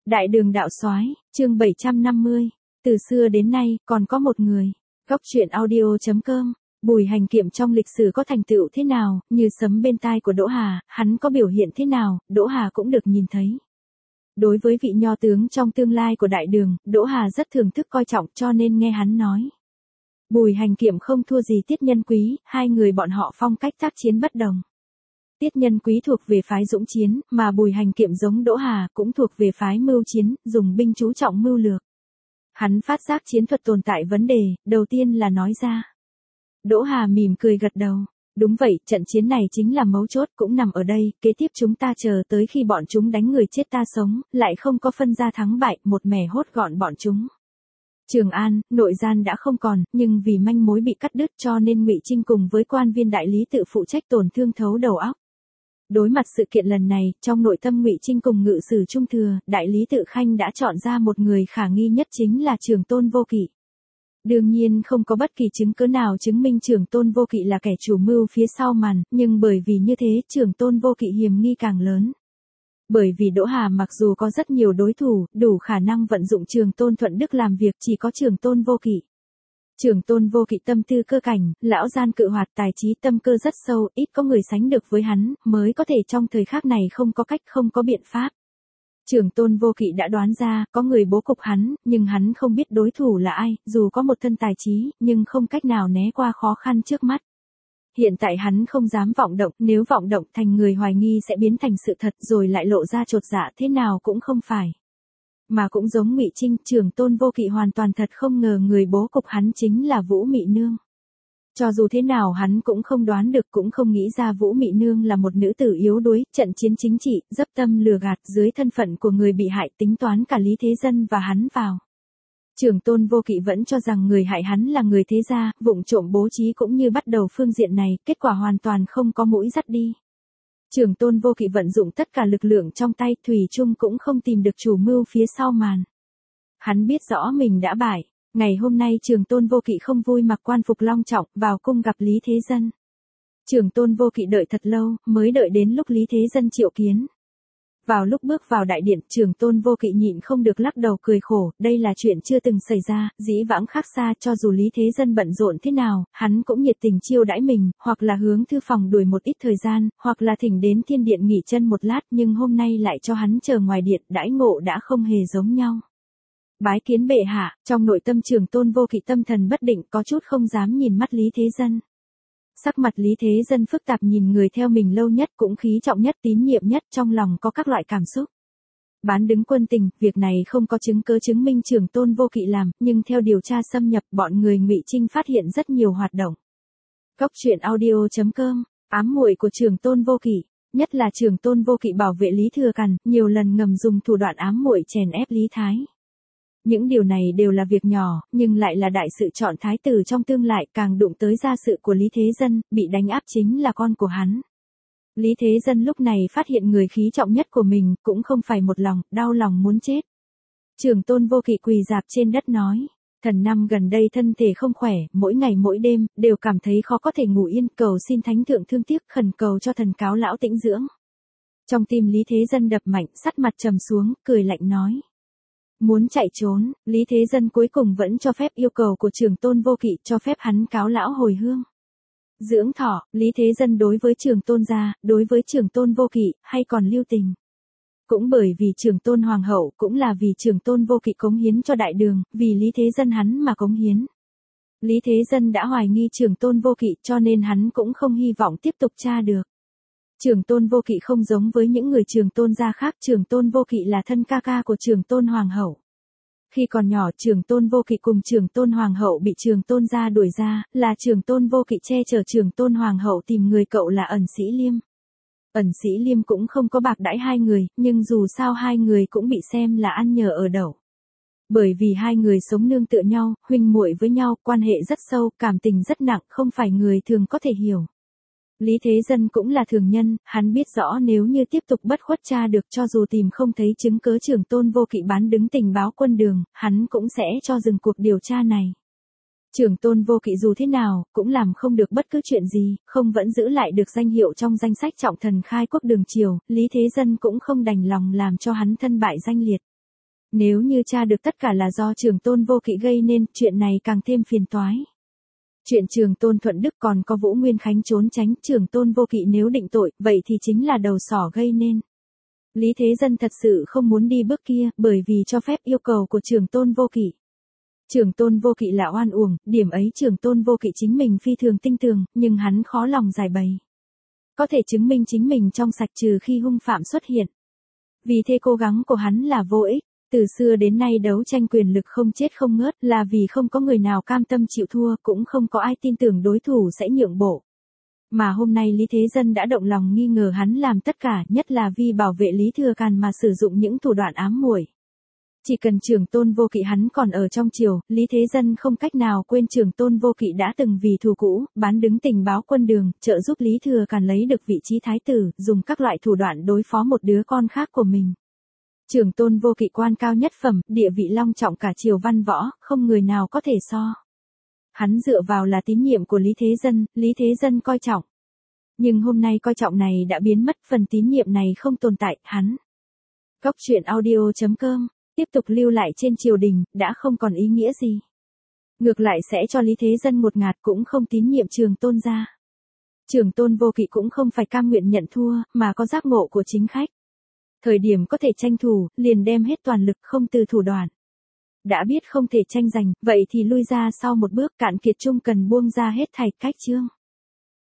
Đại đường đạo soái, chương 750. Từ xưa đến nay, còn có một người. Góc truyện audio.com. Bùi Hành Kiệm trong lịch sử có thành tựu thế nào, như sấm bên tai của Đỗ Hà, hắn có biểu hiện thế nào, Đỗ Hà cũng được nhìn thấy. Đối với vị nho tướng trong tương lai của đại đường, Đỗ Hà rất thưởng thức coi trọng cho nên nghe hắn nói. Bùi Hành Kiệm không thua gì Tiết Nhân Quý, hai người bọn họ phong cách tác chiến bất đồng. Tiết Nhân Quý thuộc về phái dũng chiến, mà Bùi Hành Kiệm giống Đỗ Hà cũng thuộc về phái mưu chiến, dùng binh chú trọng mưu lược. Hắn phát giác chiến thuật tồn tại vấn đề, đầu tiên là nói ra. Đỗ Hà mỉm cười gật đầu. Đúng vậy, trận chiến này chính là mấu chốt cũng nằm ở đây, kế tiếp chúng ta chờ tới khi bọn chúng đánh người chết ta sống, lại không có phân ra thắng bại, một mẻ hốt gọn bọn chúng. Trường An, nội gian đã không còn, nhưng vì manh mối bị cắt đứt cho nên Ngụy Trinh cùng với quan viên đại lý tự phụ trách tổn thương thấu đầu óc. Đối mặt sự kiện lần này, trong nội tâm Ngụy Trinh cùng ngự sử trung thừa, đại lý tự Khanh đã chọn ra một người khả nghi nhất chính là Trường Tôn Vô Kỵ. Đương nhiên không có bất kỳ chứng cứ nào chứng minh Trường Tôn Vô Kỵ là kẻ chủ mưu phía sau màn, nhưng bởi vì như thế Trường Tôn Vô Kỵ hiểm nghi càng lớn. Bởi vì Đỗ Hà mặc dù có rất nhiều đối thủ, đủ khả năng vận dụng Trường Tôn Thuận Đức làm việc, chỉ có Trường Tôn Vô Kỵ. Trường Tôn Vô Kỵ tâm tư cơ cảnh, lão gian cự hoạt, tài trí tâm cơ rất sâu, ít có người sánh được với hắn, mới có thể trong thời khắc này không có cách không có biện pháp. Trường Tôn Vô Kỵ đã đoán ra, có người bố cục hắn, nhưng hắn không biết đối thủ là ai, dù có một thân tài trí, nhưng không cách nào né qua khó khăn trước mắt. Hiện tại hắn không dám vọng động, nếu vọng động thành người hoài nghi sẽ biến thành sự thật rồi lại lộ ra chột dạ thế nào cũng không phải. Mà cũng giống Ngụy Trinh, Trường Tôn Vô Kỵ hoàn toàn thật không ngờ người bố cục hắn chính là Vũ Mị Nương. Cho dù thế nào hắn cũng không đoán được, cũng không nghĩ ra Vũ Mị Nương là một nữ tử yếu đuối, trận chiến chính trị, dấp tâm lừa gạt dưới thân phận của người bị hại, tính toán cả Lý Thế Dân và hắn vào. Trường Tôn Vô Kỵ vẫn cho rằng người hại hắn là người thế gia, vụng trộm bố trí cũng như bắt đầu phương diện này, kết quả hoàn toàn không có mũi dắt đi. Trường Tôn Vô Kỵ vận dụng tất cả lực lượng trong tay, thủy chung cũng không tìm được chủ mưu phía sau màn. Hắn biết rõ mình đã bại. Ngày hôm nay Trường Tôn Vô Kỵ không vui mặc quan phục long trọng, vào cung gặp Lý Thế Dân. Trường Tôn Vô Kỵ đợi thật lâu, mới đợi đến lúc Lý Thế Dân triệu kiến. Vào lúc bước vào đại điện, Trường Tôn Vô Kỵ nhịn không được lắc đầu cười khổ, đây là chuyện chưa từng xảy ra, dĩ vãng khác xa, cho dù Lý Thế Dân bận rộn thế nào, hắn cũng nhiệt tình chiêu đãi mình, hoặc là hướng thư phòng đuổi một ít thời gian, hoặc là thỉnh đến thiên điện nghỉ chân một lát, nhưng hôm nay lại cho hắn chờ ngoài điện, đãi ngộ đã không hề giống nhau. Bái kiến bệ hạ, trong nội tâm Trường Tôn Vô Kỵ tâm thần bất định, có chút không dám nhìn mắt Lý Thế Dân. Sắc mặt Lý Thế Dân phức tạp, nhìn người theo mình lâu nhất, cũng khí trọng nhất, tín nhiệm nhất, trong lòng có các loại cảm xúc. Bán đứng quân tình, việc này không có chứng cứ chứng minh Trường Tôn Vô Kỵ làm, nhưng theo điều tra xâm nhập, bọn người Ngụy Trinh phát hiện rất nhiều hoạt động. Góc truyện audio.com. Ám muội của Trường Tôn Vô Kỵ, nhất là Trường Tôn Vô Kỵ bảo vệ Lý Thừa Càn, nhiều lần ngầm dùng thủ đoạn ám muội chèn ép Lý Thái. Những điều này đều là việc nhỏ, nhưng lại là đại sự chọn thái tử trong tương lai, càng đụng tới gia sự của Lý Thế Dân, bị đánh áp chính là con của hắn. Lý Thế Dân lúc này phát hiện người khí trọng nhất của mình, cũng không phải một lòng, đau lòng muốn chết. Trường Tôn Vô Kỵ quỳ rạp trên đất nói, thần năm gần đây thân thể không khỏe, mỗi ngày mỗi đêm, đều cảm thấy khó có thể ngủ yên, cầu xin thánh thượng thương tiếc, khẩn cầu cho thần cáo lão tĩnh dưỡng. Trong tim Lý Thế Dân đập mạnh, sắt mặt trầm xuống, cười lạnh nói. Muốn chạy trốn, Lý Thế Dân cuối cùng vẫn cho phép yêu cầu của Trường Tôn Vô Kỵ, cho phép hắn cáo lão hồi hương. Dưỡng thọ, Lý Thế Dân đối với Trường Tôn gia, đối với Trường Tôn Vô Kỵ, hay còn lưu tình. Cũng bởi vì Trường Tôn Hoàng hậu, cũng là vì Trường Tôn Vô Kỵ cống hiến cho đại đường, vì Lý Thế Dân hắn mà cống hiến. Lý Thế Dân đã hoài nghi Trường Tôn Vô Kỵ, cho nên hắn cũng không hy vọng tiếp tục tra được. Trường Tôn Vô Kỵ không giống với những người Trường Tôn gia khác, Trường Tôn Vô Kỵ là thân ca ca của Trường Tôn Hoàng hậu. Khi còn nhỏ Trường Tôn Vô Kỵ cùng Trường Tôn Hoàng hậu bị Trường Tôn gia đuổi ra, là Trường Tôn Vô Kỵ che chở Trường Tôn Hoàng hậu tìm người cậu là Ẩn Sĩ Liêm. Ẩn Sĩ Liêm cũng không có bạc đãi hai người, nhưng dù sao hai người cũng bị xem là ăn nhờ ở đậu. Bởi vì hai người sống nương tựa nhau, huynh muội với nhau, quan hệ rất sâu, cảm tình rất nặng, không phải người thường có thể hiểu. Lý Thế Dân cũng là thường nhân, hắn biết rõ nếu như tiếp tục bất khuất tra được, cho dù tìm không thấy chứng cứ Trường Tôn Vô Kỵ bán đứng tình báo quân đường, hắn cũng sẽ cho dừng cuộc điều tra này. Trường Tôn Vô Kỵ dù thế nào, cũng làm không được bất cứ chuyện gì, không vẫn giữ lại được danh hiệu trong danh sách trọng thần khai quốc đường triều, Lý Thế Dân cũng không đành lòng làm cho hắn thân bại danh liệt. Nếu như tra được tất cả là do Trường Tôn Vô Kỵ gây nên, chuyện này càng thêm phiền toái. Chuyện Trường Tôn Thuận Đức còn có Vũ Nguyên Khánh trốn tránh, Trường Tôn Vô Kỵ nếu định tội, vậy thì chính là đầu sỏ gây nên. Lý Thế Dân thật sự không muốn đi bước kia, bởi vì cho phép yêu cầu của Trường Tôn Vô Kỵ. Trường Tôn Vô Kỵ là oan uổng, điểm ấy Trường Tôn Vô Kỵ chính mình phi thường tinh tường, nhưng hắn khó lòng giải bày. Có thể chứng minh chính mình trong sạch trừ khi hung phạm xuất hiện. Vì thế cố gắng của hắn là vô ích. Từ xưa đến nay đấu tranh quyền lực không chết không ngớt là vì không có người nào cam tâm chịu thua, cũng không có ai tin tưởng đối thủ sẽ nhượng bộ. Mà hôm nay Lý Thế Dân đã động lòng nghi ngờ hắn làm tất cả, nhất là vì bảo vệ Lý Thừa Càn mà sử dụng những thủ đoạn ám muội. Chỉ cần Trường Tôn Vô Kỵ hắn còn ở trong triều, Lý Thế Dân không cách nào quên Trường Tôn Vô Kỵ đã từng vì thù cũ, bán đứng tình báo quân đường, trợ giúp Lý Thừa Càn lấy được vị trí thái tử, dùng các loại thủ đoạn đối phó một đứa con khác của mình. Trường Tôn Vô Kỵ quan cao nhất phẩm, địa vị long trọng cả triều văn võ, không người nào có thể so. Hắn dựa vào là tín nhiệm của Lý Thế Dân coi trọng. Nhưng hôm nay coi trọng này đã biến mất, phần tín nhiệm này không tồn tại, hắn. Góc truyện audio.com, tiếp tục lưu lại trên triều đình, đã không còn ý nghĩa gì. Ngược lại sẽ cho Lý Thế Dân một ngạt, cũng không tín nhiệm Trường Tôn gia. Trường Tôn Vô Kỵ cũng không phải cam nguyện nhận thua, mà có giác ngộ của chính khách. Thời điểm có thể tranh thủ, liền đem hết toàn lực, không từ thủ đoạn. Đã biết không thể tranh giành, vậy thì lui ra sau một bước, cạn kiệt chung cần buông ra hết thảy cách chương.